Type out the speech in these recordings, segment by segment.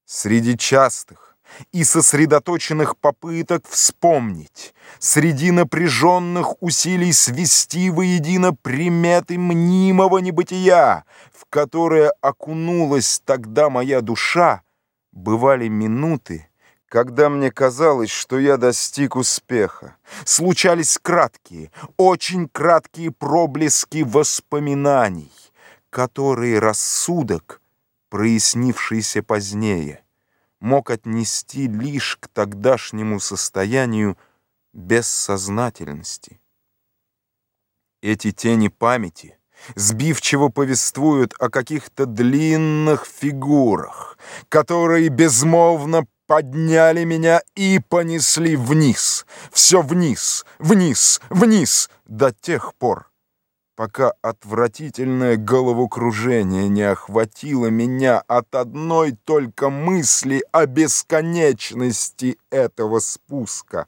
Среди частых и сосредоточенных попыток вспомнить, среди напряженных усилий свести воедино приметы мнимого небытия, в которое окунулась тогда моя душа, бывали минуты, когда мне казалось, что я достиг успеха. Случались краткие, очень краткие проблески воспоминаний, которые рассудок, прояснившийся позднее, мог отнести лишь к тогдашнему состоянию бессознательности. Эти тени памяти сбивчиво повествуют о каких-то длинных фигурах, которые безмолвно подняли меня и понесли вниз, все вниз, вниз, вниз, до тех пор, пока отвратительное головокружение не охватило меня от одной только мысли о бесконечности этого спуска.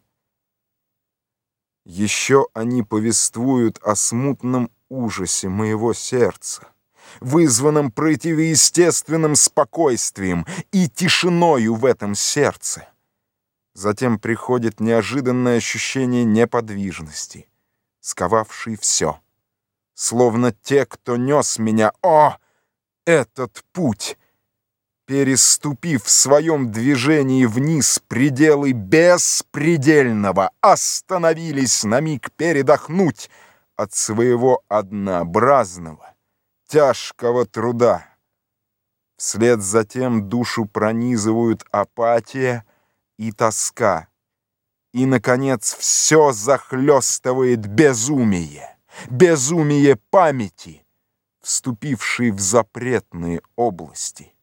Еще они повествуют о смутном ужасе моего сердца, вызванном противоестественным спокойствием и тишиною в этом сердце. Затем приходит неожиданное ощущение неподвижности, сковавшей все. Словно те, кто нес меня, этот путь, переступив в своем движении вниз пределы беспредельного, остановились на миг передохнуть от своего однообразного, тяжкого труда. Вслед за тем душу пронизывают апатия и тоска, и, наконец, все захлестывает безумие. Безумие памяти, вступившей в запретные области.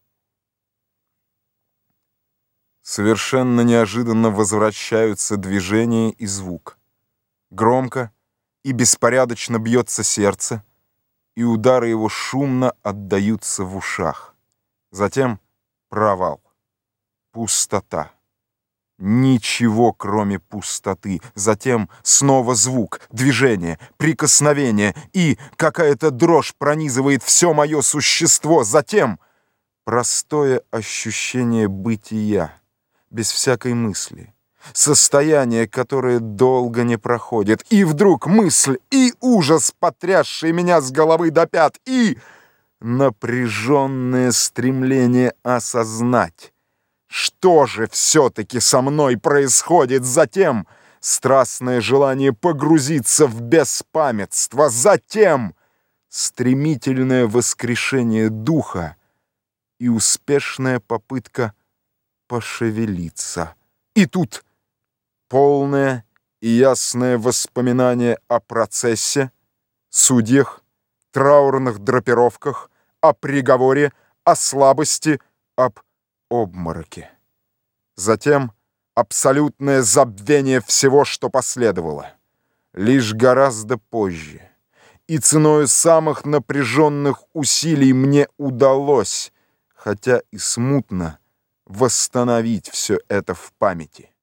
Совершенно неожиданно возвращаются движение и звук. Громко и беспорядочно бьется сердце, и удары его шумно отдаются в ушах. Затем провал, пустота. Ничего, кроме пустоты. Затем снова звук, движение, прикосновение, и какая-то дрожь пронизывает все мое существо. Затем простое ощущение бытия, без всякой мысли, состояние, которое долго не проходит. И вдруг мысль и ужас, потрясший меня с головы до пят, и напряженное стремление осознать, что же все-таки со мной происходит. Затем страстное желание погрузиться в беспамятство. Затем стремительное воскрешение духа и успешная попытка пошевелиться. И тут полное и ясное воспоминание о процессе, судьях, траурных драпировках, о приговоре, о слабости, об обмороке. Затем абсолютное забвение всего, что последовало. Лишь гораздо позже и ценою самых напряженных усилий мне удалось, хотя и смутно, восстановить все это в памяти.